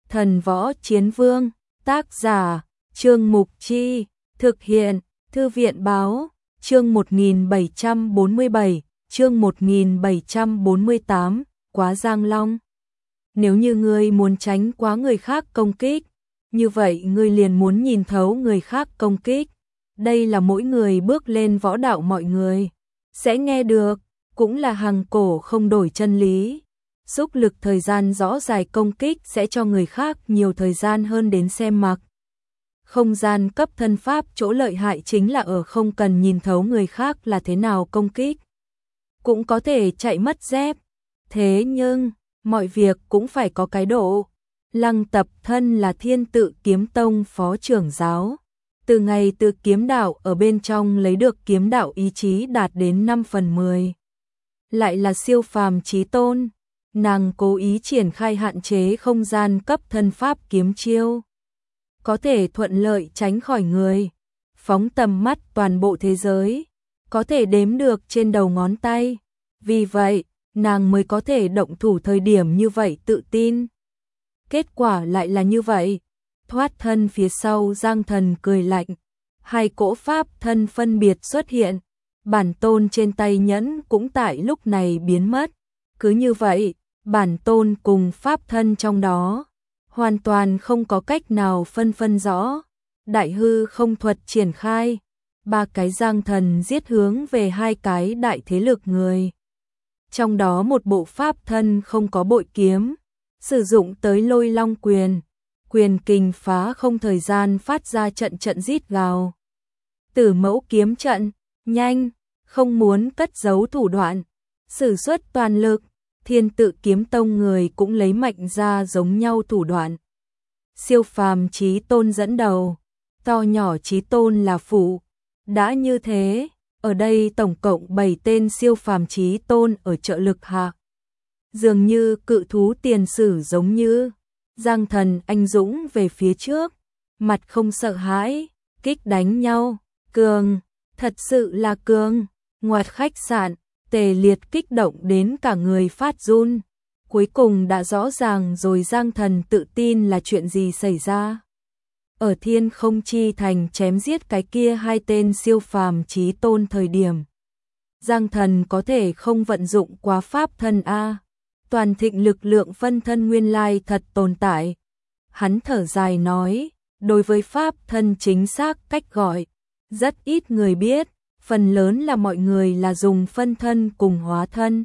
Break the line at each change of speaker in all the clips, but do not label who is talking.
Thần Võ Chiến Vương, tác giả, Trương Mục Chi, thực hiện, Thư viện Báo, chương 1747, chương 1748, Quá Giang Long. Nếu như ngươi muốn tránh quá người khác công kích, như vậy ngươi liền muốn nhìn thấu người khác công kích. Đây là mỗi người bước lên võ đạo mọi người sẽ nghe được, cũng là hàng cổ không đổi chân lý. Xúc lực thời gian rõ dài công kích sẽ cho người khác nhiều thời gian hơn đến xem mặc. Không gian cấp thân pháp chỗ lợi hại chính là ở không cần nhìn thấu người khác là thế nào công kích. Cũng có thể chạy mất dép. Thế nhưng, mọi việc cũng phải có cái độ. Lăng Tập thân là Thiên Tự Kiếm Tông phó trưởng giáo. Từ ngày tự kiếm đạo ở bên trong lấy được kiếm đạo ý chí đạt đến 5/10. Lại là siêu phàm chí tôn. Nàng cố ý triển khai hạn chế không gian cấp thân pháp kiếm chiêu. Có thể thuận lợi tránh khỏi người. Phóng tầm mắt toàn bộ thế giới. Có thể đếm được trên đầu ngón tay. Vì vậy, nàng mới có thể động thủ thời điểm như vậy tự tin. Kết quả lại là như vậy. Thoát thân phía sau Giang Thần cười lạnh. Hai cỗ pháp thân phân biệt xuất hiện. Bản tôn trên tay nhẫn cũng tại lúc này biến mất. Cứ như vậy, bản tôn cùng pháp thân trong đó hoàn toàn không có cách nào phân rõ. Đại hư không thuật triển khai. Ba cái Giang Thần giết hướng về hai cái đại thế lực người. Trong đó một bộ pháp thân không có bội kiếm. Sử dụng tới Lôi Long quyền. Quyền kình phá không thời gian phát ra trận rít gào. Tử Mẫu kiếm trận, nhanh, không muốn cất giấu thủ đoạn. Sử xuất toàn lực, Thiên Tự Kiếm Tông người cũng lấy mạnh ra giống nhau thủ đoạn. Siêu phàm chí tôn dẫn đầu, to nhỏ chí tôn là phụ. Đã như thế, ở đây tổng cộng 7 tên siêu phàm chí tôn ở trợ lực hạ. Dường như cự thú tiền sử giống như Giang Thần anh dũng về phía trước, mặt không sợ hãi, kích đánh nhau, cường, thật sự là cường. Ngoặt khách sạn, Tề Liệt kích động đến cả người phát run. Cuối cùng đã rõ ràng rồi Giang Thần tự tin là chuyện gì xảy ra. Ở Thiên Không Chi Thành chém giết cái kia hai tên siêu phàm chí tôn thời điểm. Giang Thần có thể không vận dụng quá pháp thân A. Toàn thịnh lực lượng phân thân nguyên lai thật tồn tại. Hắn thở dài nói, đối với pháp thân chính xác cách gọi, rất ít người biết, phần lớn là mọi người là dùng phân thân cùng hóa thân.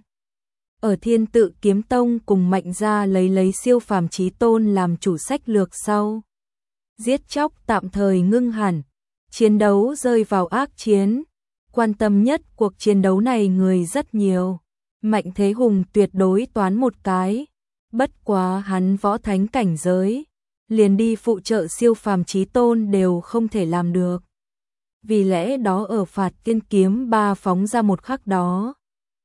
Ở Thiên Tự Kiếm Tông cùng mạnh ra lấy siêu phàm chí tôn làm chủ sách lược sau. Giết chóc tạm thời ngưng hẳn, chiến đấu rơi vào ác chiến. Quan tâm nhất cuộc chiến đấu này người rất nhiều. Mạnh Thế Hùng tuyệt đối toán một cái, bất quá hắn võ thánh cảnh giới, liền đi phụ trợ siêu phàm chí tôn đều không thể làm được. Vì lẽ đó ở Phạt Tiên Kiếm Ba phóng ra một khắc đó,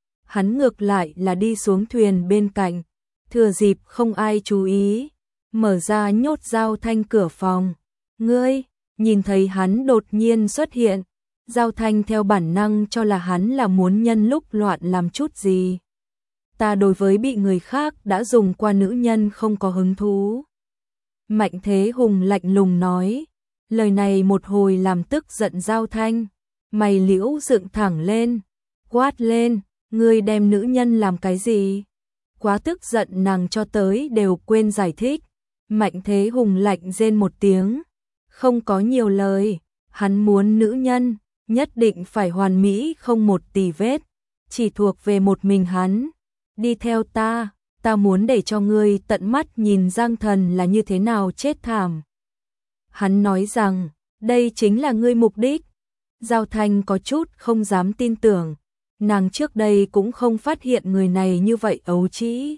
hắn ngược lại là đi xuống thuyền bên cạnh, thừa dịp không ai chú ý, mở ra nhốt Giao Thanh cửa phòng. Ngươi, nhìn thấy hắn đột nhiên xuất hiện, Giao Thanh theo bản năng cho là hắn là muốn nhân lúc loạn làm chút gì. Ta đối với bị người khác đã dùng qua nữ nhân không có hứng thú. Mạnh Thế Hùng lạnh lùng nói, lời này một hồi làm tức giận Giao Thanh. Mày liễu dựng thẳng lên, quát lên, ngươi đem nữ nhân làm cái gì? Quá tức giận nàng cho tới đều quên giải thích. Mạnh Thế Hùng lạnh rên một tiếng, không có nhiều lời, hắn muốn nữ nhân nhất định phải hoàn mỹ không một tì vết, chỉ thuộc về một mình hắn. Đi theo ta, ta muốn để cho ngươi tận mắt nhìn Giang Thần là như thế nào chết thảm. Hắn nói rằng, đây chính là ngươi mục đích. Giao Thanh có chút không dám tin tưởng, nàng trước đây cũng không phát hiện người này như vậy ấu trĩ.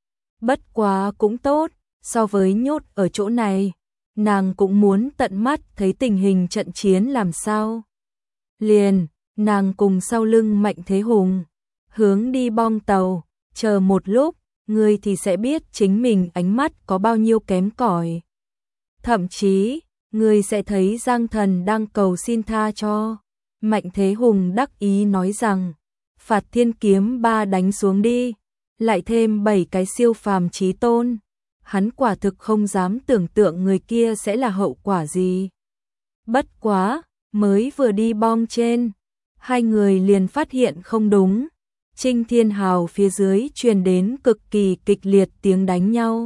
Bất quá cũng tốt, so với nhốt ở chỗ này, nàng cũng muốn tận mắt thấy tình hình trận chiến làm sao. Liền, nàng cùng sau lưng Mạnh Thế Hùng, hướng đi bong tàu, chờ một lúc, ngươi thì sẽ biết chính mình ánh mắt có bao nhiêu kém cỏi. Thậm chí, ngươi sẽ thấy Giang Thần đang cầu xin tha cho. Mạnh Thế Hùng đắc ý nói rằng, Phạt Thiên Kiếm Ba đánh xuống đi, lại thêm 7 cái siêu phàm chí tôn. hắn quả thực không dám tưởng tượng người kia sẽ là hậu quả gì. Bất quá, mới vừa đi bom trên, hai người liền phát hiện không đúng. Trinh Thiên Hào phía dưới truyền đến cực kỳ kịch liệt tiếng đánh nhau.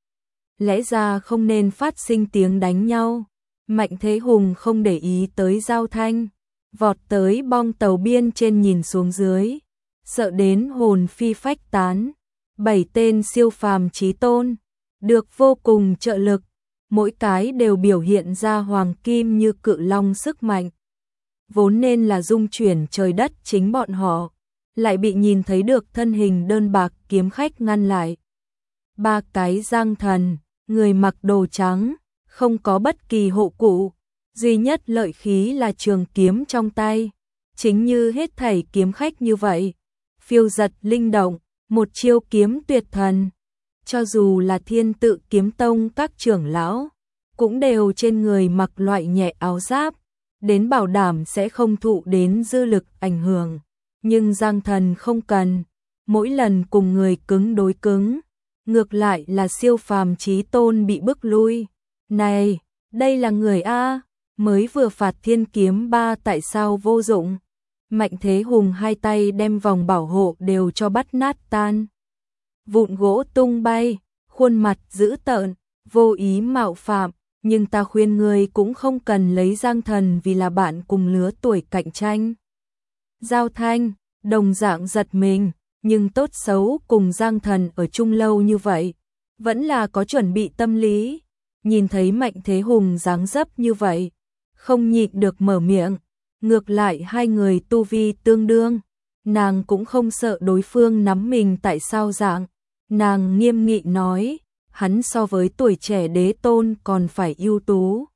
Lẽ ra không nên phát sinh tiếng đánh nhau. Mạnh Thế Hùng không để ý tới Giao Thanh, vọt tới bong tàu biên trên nhìn xuống dưới, sợ đến hồn phi phách tán. 7 tên siêu phàm chí tôn, được vô cùng trợ lực, mỗi cái đều biểu hiện ra hoàng kim như cự long sức mạnh. Vốn nên là dung chuyển trời đất chính bọn họ, lại bị nhìn thấy được thân hình đơn bạc kiếm khách ngăn lại. 3 cái Giang Thần, người mặc đồ trắng, không có bất kỳ hộ cụ, duy nhất lợi khí là trường kiếm trong tay, chính như hết thảy kiếm khách như vậy, phiêu giật linh động, một chiêu kiếm tuyệt thần. Cho dù là Thiên Tự Kiếm Tông các trưởng lão, cũng đều trên người mặc loại nhẹ áo giáp, đến bảo đảm sẽ không thụ đến dư lực ảnh hưởng. Nhưng Giang Thần không cần, mỗi lần cùng người cứng đối cứng, ngược lại là siêu phàm chí tôn bị bức lui. Này, đây là người A, mới vừa phạt thiên kiếm 3 tại sao vô dụng? Mạnh Thế Hùng hai tay đem vòng bảo hộ đều cho bắt nát tan. Vụn gỗ tung bay, khuôn mặt dữ tợn, vô ý mạo phạm, nhưng ta khuyên ngươi cũng không cần lấy Giang Thần vì là bạn cùng lứa tuổi cạnh tranh. Giao Thanh, đồng dạng giật mình, nhưng tốt xấu cùng Giang Thần ở chung lâu như vậy, vẫn là có chuẩn bị tâm lý. Nhìn thấy Mạnh Thế Hùng dáng dấp như vậy, không nhịn được mở miệng, ngược lại hai người tu vi tương đương, nàng cũng không sợ đối phương nắm mình tại sao dạng. Nàng nghiêm nghị nói, hắn so với tuổi trẻ đế tôn còn phải ưu tú.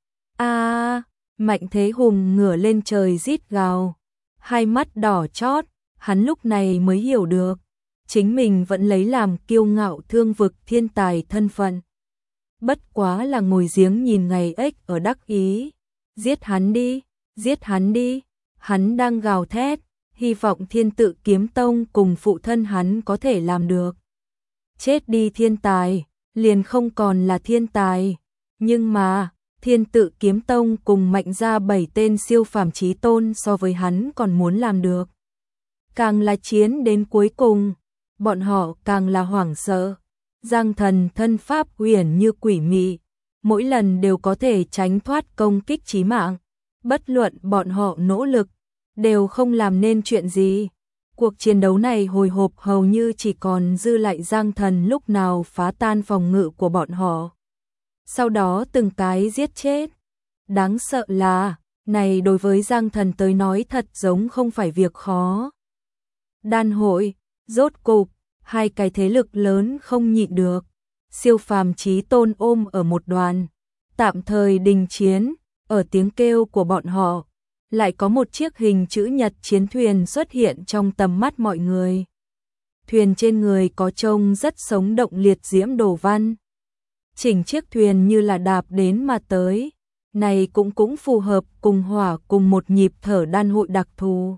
Mạnh Thế Hùng ngửa lên trời rít gào, hai mắt đỏ chót, hắn lúc này mới hiểu được, chính mình vẫn lấy làm kiêu ngạo thương vực thiên tài thân phận. Bất quá là ngồi giếng nhìn ngày ếch ở đắc ý, giết hắn đi, giết hắn đi, hắn đang gào thét, hy vọng Thiên Tự Kiếm Tông cùng phụ thân hắn có thể làm được. Chết đi thiên tài, liền không còn là thiên tài, nhưng mà, Thiên Tự Kiếm Tông cùng Mạnh ra 7 tên siêu phàm chí tôn so với hắn còn muốn làm được. Càng là chiến đến cuối cùng, bọn họ càng là hoảng sợ. Giang Thần thân pháp uyển như quỷ mị, mỗi lần đều có thể tránh thoát công kích chí mạng, bất luận bọn họ nỗ lực, đều không làm nên chuyện gì. Cuộc chiến đấu này hồi hộp hầu như chỉ còn dư lại Giang Thần lúc nào phá tan phòng ngự của bọn họ. Sau đó từng cái giết chết. Đáng sợ là, này đối với Giang Thần tới nói thật giống không phải việc khó. Đan hội, rốt cục, hai cái thế lực lớn không nhịn được. Siêu phàm chí tôn ôm ở một đoàn, tạm thời đình chiến, ở tiếng kêu của bọn họ. Lại có một chiếc hình chữ nhật chiến thuyền xuất hiện trong tầm mắt mọi người. Thuyền trên người có trông rất sống động liệt diễm đồ văn. Chỉnh chiếc thuyền như là đạp đến mà tới. Này cũng phù hợp cùng hỏa cùng một nhịp thở đan hội đặc thù.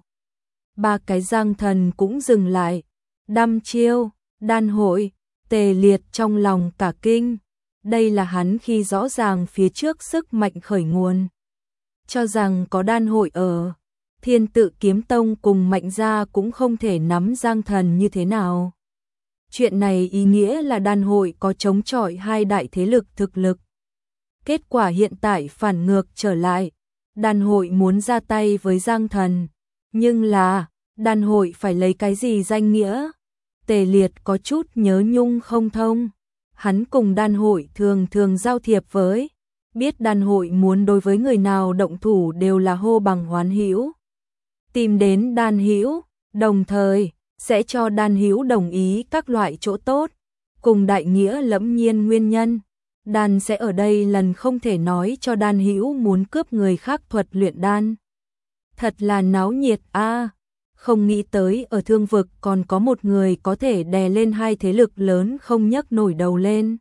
3 cái Giang Thần cũng dừng lại. Đăm chiêu, đan hội, Tề Liệt trong lòng cả kinh. Đây là hắn khi rõ ràng phía trước sức mạnh khởi nguồn. Cho rằng có đan hội ở, Thiên Tự Kiếm Tông cùng Mạnh gia cũng không thể nắm Giang Thần như thế nào. Chuyện này ý nghĩa là đan hội có chống chọi hai đại thế lực thực lực. Kết quả hiện tại phản ngược trở lại, đan hội muốn ra tay với Giang Thần, nhưng là, đan hội phải lấy cái gì danh nghĩa? Tề Liệt có chút nhớ nhung không thông, hắn cùng đan hội thường giao thiệp với, biết đan hội muốn đối với người nào động thủ đều là hô bằng hoán hữu. Tìm đến đan hữu, đồng thời sẽ cho đan hữu đồng ý các loại chỗ tốt, cùng đại nghĩa lẫm nhiên nguyên nhân. Đan sẽ ở đây lần không thể nói cho đan hữu muốn cướp người khác thuật luyện đan. Thật là náo nhiệt a, không nghĩ tới ở thương vực còn có một người có thể đè lên hai thế lực lớn không nhấc nổi đầu lên.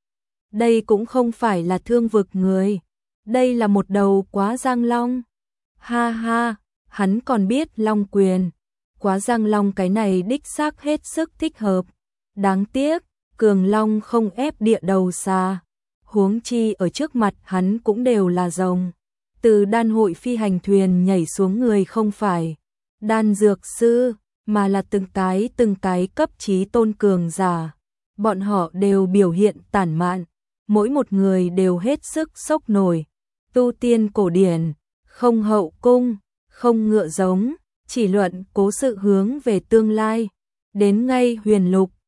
Đây cũng không phải là thương vực người, đây là một đầu Quá Giang Long. Ha ha, hắn còn biết Long Quyền, Quá Giang Long cái này đích xác hết sức thích hợp. Đáng tiếc, Cường Long không ép địa đầu xà, huống chi ở trước mặt hắn cũng đều là rồng. Từ đan hội phi hành thuyền nhảy xuống người không phải đan dược sư, mà là từng cái cấp chí tôn cường giả. Bọn họ đều biểu hiện tản mạn, mỗi một người đều hết sức sốc nổi. Tu tiên cổ điển, không hậu cung, không ngựa giống, chỉ luận cố sự hướng về tương lai. Đến ngay huyền lục,